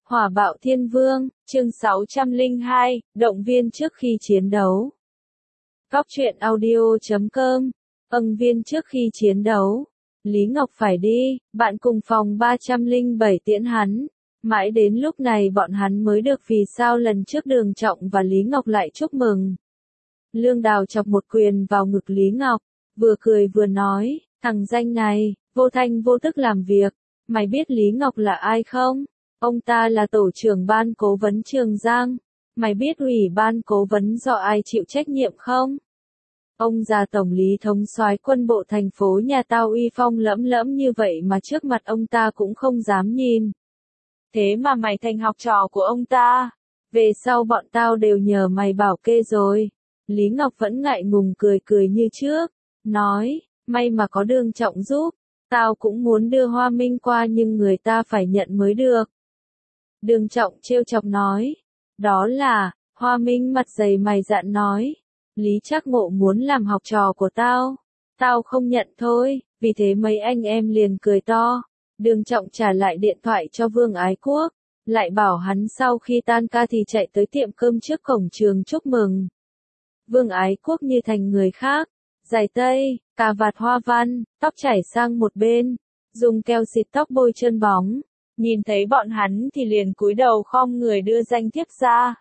Hỏa bạo thiên vương, chương 602, động viên trước khi chiến đấu. Góc truyện audio.com, viên trước khi chiến đấu. Lý Ngọc phải đi, bạn cùng phòng 307 tiễn hắn. Mãi đến lúc này bọn hắn mới được vì sao lần trước Đường Trọng và Lý Ngọc lại chúc mừng. Lương Đào chọc một quyền vào ngực Lý Ngọc, vừa cười vừa nói, thằng danh này, vô thanh vô tức làm việc. Mày biết Lý Ngọc là ai không? Ông ta là tổ trưởng ban cố vấn Trường Giang. Mày biết ủy ban cố vấn do ai chịu trách nhiệm không? Ông già tổng lý thống soái quân bộ thành phố nhà tao uy phong lẫm lẫm như vậy mà trước mặt ông ta cũng không dám nhìn. Thế mà mày thành học trò của ông ta. Về sau bọn tao đều nhờ mày bảo kê rồi. Lý Ngọc vẫn ngại ngùng cười cười như trước. Nói, may mà có Đường Trọng giúp. Tao cũng muốn đưa Hoa Minh qua nhưng người ta phải nhận mới được. Đường Trọng trêu chọc nói. Đó là, Hoa Minh mặt dày mày dạn nói. Lý Trác Ngộ muốn làm học trò của tao. Tao không nhận thôi, vì thế mấy anh em liền cười to. Đường Trọng trả lại điện thoại cho Vương Ái Quốc. Lại bảo hắn sau khi tan ca thì chạy tới tiệm cơm trước cổng trường chúc mừng. Vương Ái Quốc như thành người khác. Giày tây, cà vạt hoa văn, tóc chảy sang một bên. Dùng keo xịt tóc bôi trơn bóng. Nhìn thấy bọn hắn thì liền cúi đầu khom người đưa danh thiếp ra.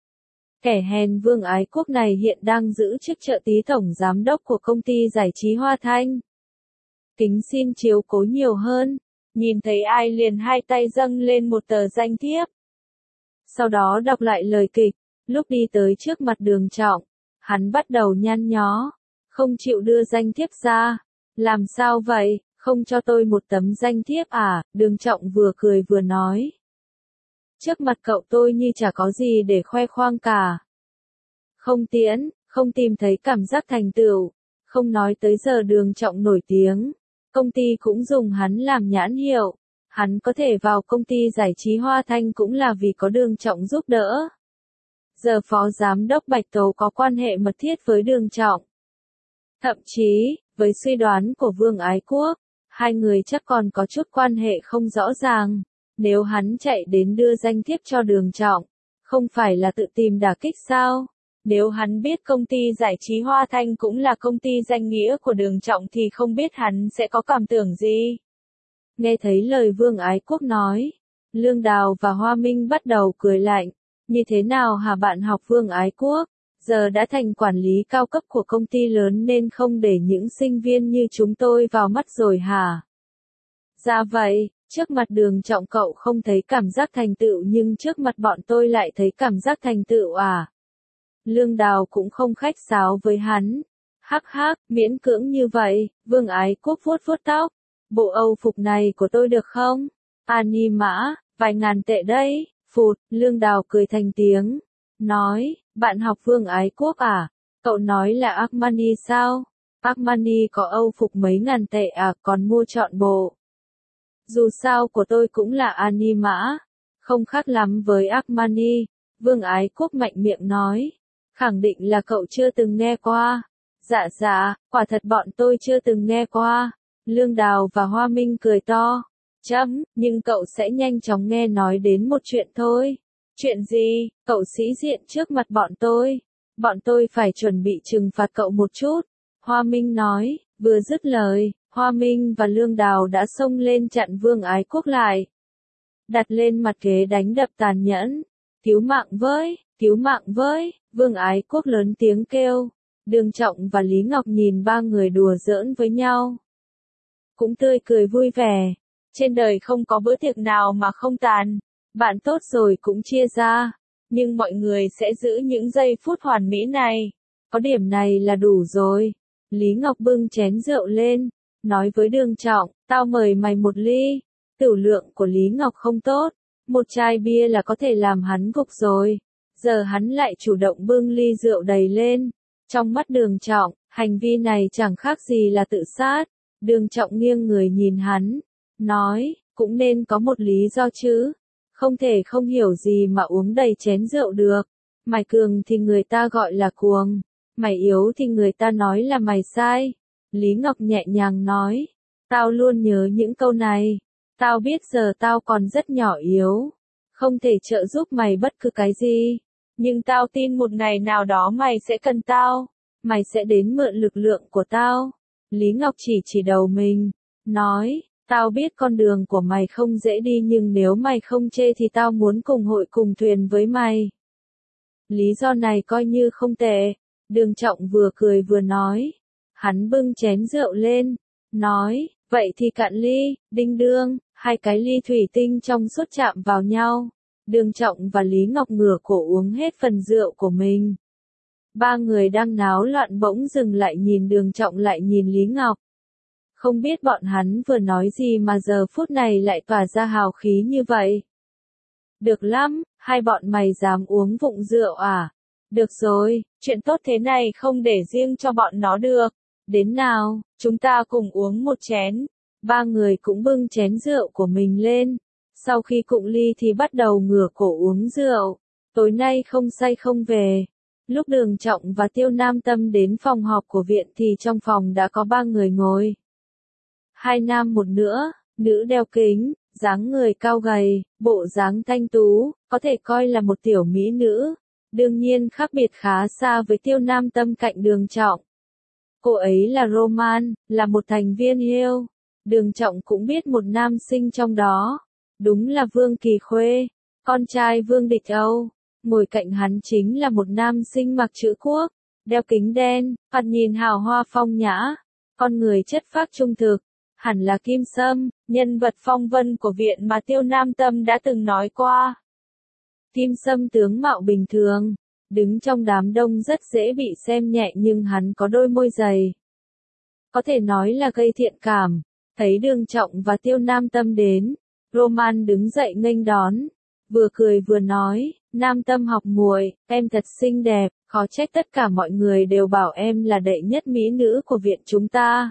Kẻ hèn Vương Ái Quốc này hiện đang giữ chức trợ tí tổng giám đốc của công ty giải trí Hoa Thanh. Kính xin chiếu cố nhiều hơn. Nhìn thấy ai liền hai tay dâng lên một tờ danh thiếp. Sau đó đọc lại lời kịch, lúc đi tới trước mặt Đường Trọng, hắn bắt đầu nhăn nhó, không chịu đưa danh thiếp ra. Làm sao vậy, không cho tôi một tấm danh thiếp à? Đường Trọng vừa cười vừa nói. Trước mặt cậu tôi như chả có gì để khoe khoang cả. Không tiễn, không tìm thấy cảm giác thành tựu, không nói tới giờ Đường Trọng nổi tiếng. Công ty cũng dùng hắn làm nhãn hiệu. Hắn có thể vào công ty giải trí Hoa Thanh cũng là vì có Đường Trọng giúp đỡ. Giờ phó giám đốc Bạch Tố có quan hệ mật thiết với Đường Trọng. Thậm chí, với suy đoán của Vương Ái Quốc, hai người chắc còn có chút quan hệ không rõ ràng. Nếu hắn chạy đến đưa danh thiếp cho Đường Trọng, không phải là tự tìm đả kích sao? Nếu hắn biết công ty giải trí Hoa Thanh cũng là công ty danh nghĩa của Đường Trọng thì không biết hắn sẽ có cảm tưởng gì. Nghe thấy lời Vương Ái Quốc nói, Lương Đào và Hoa Minh bắt đầu cười lạnh. Như thế nào hả bạn học Vương Ái Quốc? Giờ đã thành quản lý cao cấp của công ty lớn nên không để những sinh viên như chúng tôi vào mắt rồi hả? Dạ vậy, trước mặt Đường Trọng cậu không thấy cảm giác thành tựu nhưng trước mặt bọn tôi lại thấy cảm giác thành tựu à? Lương Đào cũng không khách sáo với hắn. Hắc hắc, miễn cưỡng như vậy. Vương Ái Quốc vuốt vuốt tóc. Bộ Âu phục này của tôi được không? Ani mã, vài ngàn tệ đấy. Phụt, Lương Đào cười thành tiếng. Nói, bạn học Vương Ái Quốc à? Cậu nói là Armani sao? Armani có Âu phục mấy ngàn tệ à, còn mua trọn bộ. Dù sao của tôi cũng là Ani mã. Không khác lắm với Armani. Vương Ái Quốc mạnh miệng nói. Khẳng định là cậu chưa từng nghe qua. Dạ dạ, quả thật bọn tôi chưa từng nghe qua. Lương Đào và Hoa Minh cười to. Nhưng cậu sẽ nhanh chóng nghe nói đến một chuyện thôi. Chuyện gì? Cậu sĩ diện trước mặt bọn tôi. Bọn tôi phải chuẩn bị trừng phạt cậu một chút. Hoa Minh nói, vừa dứt lời, Hoa Minh và Lương Đào đã xông lên chặn Vương Ái Quốc lại. Đặt lên mặt ghế đánh đập tàn nhẫn. Cứu mạng với, cứu mạng với, Vương Ái Quốc lớn tiếng kêu. Đường Trọng và Lý Ngọc nhìn ba người đùa giỡn với nhau. Cũng tươi cười vui vẻ. Trên đời không có bữa tiệc nào mà không tàn. Bạn tốt rồi cũng chia ra. Nhưng mọi người sẽ giữ những giây phút hoàn mỹ này. Có điểm này là đủ rồi. Lý Ngọc bưng chén rượu lên. Nói với Đường Trọng, tao mời mày một ly. Tửu lượng của Lý Ngọc không tốt. Một chai bia là có thể làm hắn gục rồi. Giờ hắn lại chủ động bưng ly rượu đầy lên. Trong mắt Đường Trọng, hành vi này chẳng khác gì là tự sát. Đường Trọng nghiêng người nhìn hắn. Nói, cũng nên có một lý do chứ. Không thể không hiểu gì mà uống đầy chén rượu được. Mày cường thì người ta gọi là cuồng. Mày yếu thì người ta nói là mày sai. Lý Ngọc nhẹ nhàng nói. Tao luôn nhớ những câu này. Tao biết giờ tao còn rất nhỏ yếu. không thể trợ giúp mày bất cứ cái gì. Nhưng tao tin một ngày nào đó mày sẽ cần tao. Mày sẽ đến mượn lực lượng của tao. Lý Ngọc chỉ đầu mình. Nói, tao biết con đường của mày không dễ đi nhưng nếu mày không chê thì tao muốn cùng hội cùng thuyền với mày. Lý do này coi như không tệ. Đường Trọng vừa cười vừa nói. Hắn bưng chén rượu lên. Nói, vậy thì cạn ly, đinh đương, hai cái ly thủy tinh trong suốt chạm vào nhau. Đường Trọng và Lý Ngọc ngửa cổ uống hết phần rượu của mình. Ba người đang náo loạn bỗng dừng lại nhìn Đường Trọng lại nhìn Lý Ngọc. Không biết bọn hắn vừa nói gì mà giờ phút này lại tỏa ra hào khí như vậy. Được lắm, hai bọn mày dám uống vụng rượu à? Được rồi, chuyện tốt thế này không để riêng cho bọn nó được. Đến nào, chúng ta cùng uống một chén. Ba người cũng bưng chén rượu của mình lên. Sau khi cụng ly thì bắt đầu ngửa cổ uống rượu. Tối nay không say không về. Lúc Đường Trọng và Tiêu Nam Tâm đến phòng họp của viện thì trong phòng đã có ba người ngồi. Hai nam một nữ đeo kính, dáng người cao gầy, bộ dáng thanh tú, có thể coi là một tiểu mỹ nữ. Đương nhiên khác biệt khá xa với Tiêu Nam Tâm cạnh Đường Trọng. Cô ấy là Roman, là một thành viên Hill. Đường Trọng cũng biết một nam sinh trong đó. Đúng là Vương Kỳ Khuê, con trai Vương Địch Âu. Ngồi cạnh hắn chính là một nam sinh mặc chữ quốc, đeo kính đen, thoạt nhìn hào hoa phong nhã. Con người chất phác trung thực, hẳn là Kim Sâm, nhân vật phong vân của viện mà Tiêu Nam Tâm đã từng nói qua. Kim Sâm tướng mạo bình thường, đứng trong đám đông rất dễ bị xem nhẹ nhưng hắn có đôi môi dày. Có thể nói là gây thiện cảm. Thấy Đường Trọng và Tiêu Nam Tâm đến, Roman đứng dậy nghênh đón, vừa cười vừa nói, Nam Tâm học muội, em thật xinh đẹp, khó trách tất cả mọi người đều bảo em là đệ nhất mỹ nữ của viện chúng ta.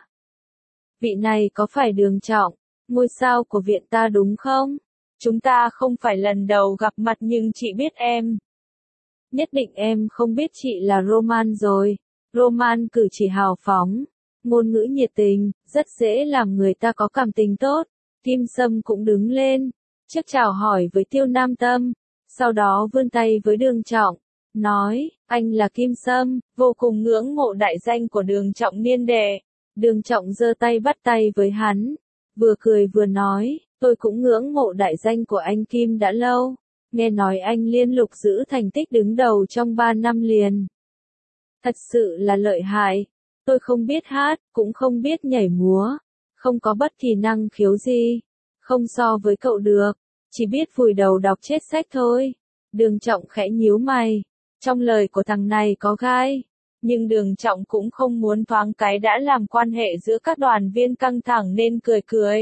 Vị này có phải Đường Trọng, ngôi sao của viện ta đúng không? Chúng ta không phải lần đầu gặp mặt nhưng chị biết em. Nhất định em không biết chị là Roman rồi. Roman cử chỉ hào phóng, ngôn ngữ nhiệt tình, rất dễ làm người ta có cảm tình tốt. Kim Sâm cũng đứng lên, trước chào hỏi với Tiêu Nam Tâm, sau đó vươn tay với Đường Trọng, nói, anh là Kim Sâm, vô cùng ngưỡng mộ đại danh của Đường Trọng niên đệ. Đường Trọng giơ tay bắt tay với hắn, vừa cười vừa nói, tôi cũng ngưỡng mộ đại danh của anh Kim đã lâu, nghe nói anh liên lục giữ thành tích đứng đầu trong 3 năm liền. Thật sự là lợi hại, tôi không biết hát, cũng không biết nhảy múa, không có bất kỳ năng khiếu gì, không so với cậu được, chỉ biết vùi đầu đọc chết sách thôi. Đường Trọng khẽ nhíu mày, trong lời của thằng này có gai, nhưng Đường Trọng cũng không muốn thoáng cái đã làm quan hệ giữa các đoàn viên căng thẳng nên cười cười.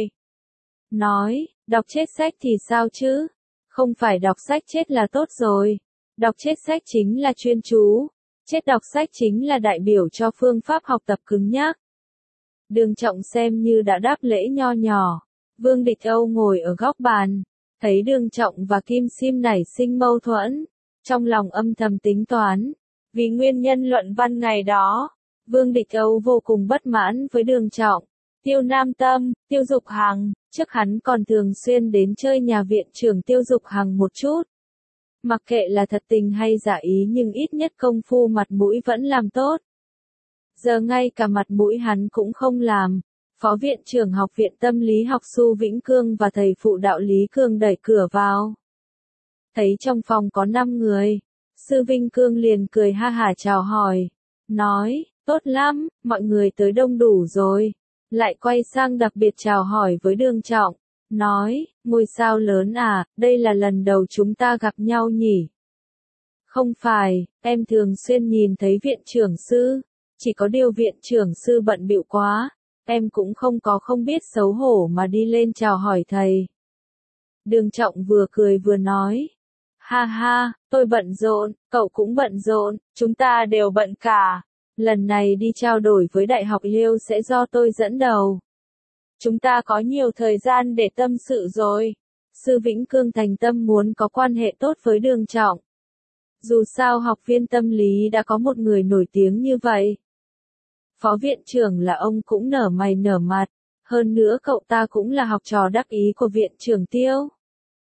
Nói, đọc chết sách thì sao chứ? Không phải đọc sách chết là tốt rồi. Đọc chết sách chính là chuyên chú. Chết đọc sách chính là đại biểu cho phương pháp học tập cứng nhắc. Đường Trọng xem như đã đáp lễ nho nhỏ. Vương Địch Âu ngồi ở góc bàn, thấy Đường Trọng và Kim Sim nảy sinh mâu thuẫn, trong lòng âm thầm tính toán. Vì nguyên nhân luận văn ngày đó, Vương Địch Âu vô cùng bất mãn với Đường Trọng. Tiêu Nam Tâm, Tiêu Dục Hằng, trước hắn còn thường xuyên đến chơi nhà viện trưởng Tiêu Dục Hằng một chút. Mặc kệ là thật tình hay giả ý nhưng ít nhất công phu mặt mũi vẫn làm tốt. Giờ ngay cả mặt mũi hắn cũng không làm. Phó viện trưởng học viện tâm lý học Xu Vĩnh Cương và thầy phụ đạo Lý Cương đẩy cửa vào. Thấy trong phòng có 5 người. Sư Vinh Cương liền cười ha hả chào hỏi. Nói, tốt lắm, mọi người tới đông đủ rồi. Lại quay sang đặc biệt chào hỏi với Đường Trọng. Nói, ngôi sao lớn à, đây là lần đầu chúng ta gặp nhau nhỉ? Không phải, em thường xuyên nhìn thấy viện trưởng sư. Chỉ có điều viện trưởng sư bận bịu quá. Em cũng không biết xấu hổ mà đi lên chào hỏi thầy. Đường Trọng vừa cười vừa nói. Ha ha, tôi bận rộn, cậu cũng bận rộn, chúng ta đều bận cả. Lần này đi trao đổi với Đại học Hill sẽ do tôi dẫn đầu. Chúng ta có nhiều thời gian để tâm sự rồi. Sư Vĩnh Cương thành tâm muốn có quan hệ tốt với Đường Trọng. Dù sao học viên tâm lý đã có một người nổi tiếng như vậy. Phó viện trưởng là ông cũng nở mày nở mặt. Hơn nữa cậu ta cũng là học trò đắc ý của viện trưởng Tiêu.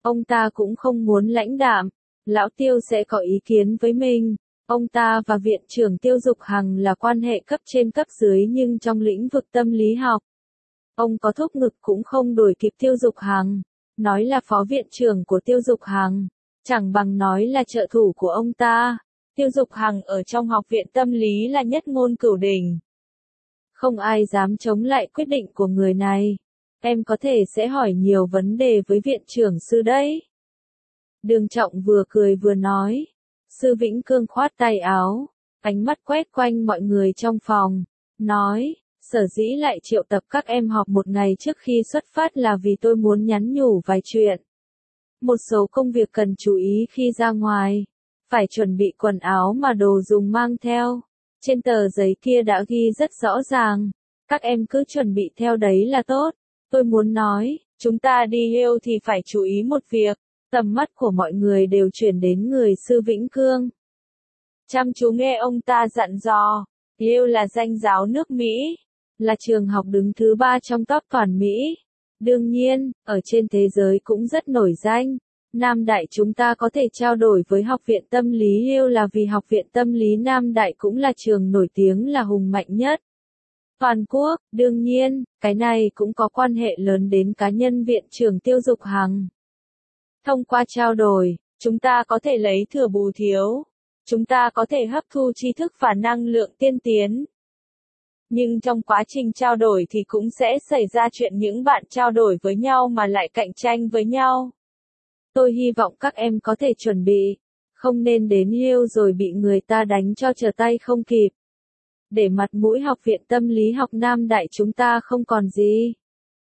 Ông ta cũng không muốn lãnh đạm, Lão Tiêu sẽ có ý kiến với mình. Ông ta và Viện trưởng Tiêu Dục Hằng là quan hệ cấp trên cấp dưới nhưng trong lĩnh vực tâm lý học, ông có thúc ngực cũng không đuổi kịp Tiêu Dục Hằng. Nói là phó viện trưởng của Tiêu Dục Hằng, chẳng bằng nói là trợ thủ của ông ta. Tiêu Dục Hằng ở trong học viện tâm lý là nhất ngôn cửu đỉnh. Không ai dám chống lại quyết định của người này. Em có thể sẽ hỏi nhiều vấn đề với viện trưởng sư đấy. Đường Trọng vừa cười vừa nói. Sư Vĩnh Cương khoát tay áo, ánh mắt quét quanh mọi người trong phòng, nói, sở dĩ lại triệu tập các em họp một ngày trước khi xuất phát là vì tôi muốn nhắn nhủ vài chuyện. Một số công việc cần chú ý khi ra ngoài, phải chuẩn bị quần áo mà đồ dùng mang theo. Trên tờ giấy kia đã ghi rất rõ ràng, các em cứ chuẩn bị theo đấy là tốt. Tôi muốn nói, chúng ta đi yêu thì phải chú ý một việc. Tầm mắt của mọi người đều chuyển đến người sư Vĩnh Cương. Chăm chú nghe ông ta dặn dò, Yale là danh giáo nước Mỹ, là trường học đứng thứ 3 trong top toàn Mỹ. Đương nhiên, ở trên thế giới cũng rất nổi danh. Nam Đại chúng ta có thể trao đổi với Học viện Tâm lý Yale là vì Học viện Tâm lý Nam Đại cũng là trường nổi tiếng là hùng mạnh nhất toàn quốc. Đương nhiên, cái này cũng có quan hệ lớn đến cá nhân viện trưởng Tiêu Dục Hằng. Thông qua trao đổi, chúng ta có thể lấy thừa bù thiếu. Chúng ta có thể hấp thu tri thức và năng lượng tiên tiến. Nhưng trong quá trình trao đổi thì cũng sẽ xảy ra chuyện những bạn trao đổi với nhau mà lại cạnh tranh với nhau. Tôi hy vọng các em có thể chuẩn bị, không nên đến Yale rồi bị người ta đánh cho trở tay không kịp. Để mặt mũi Học viện Tâm lý học Nam Đại chúng ta không còn gì.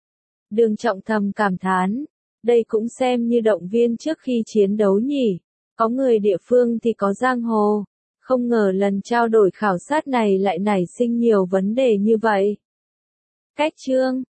Đường Trọng thầm cảm thán. Đây cũng xem như động viên trước khi chiến đấu nhỉ. Có người địa phương thì có giang hồ. Không ngờ lần trao đổi khảo sát này lại nảy sinh nhiều vấn đề như vậy. Cách chương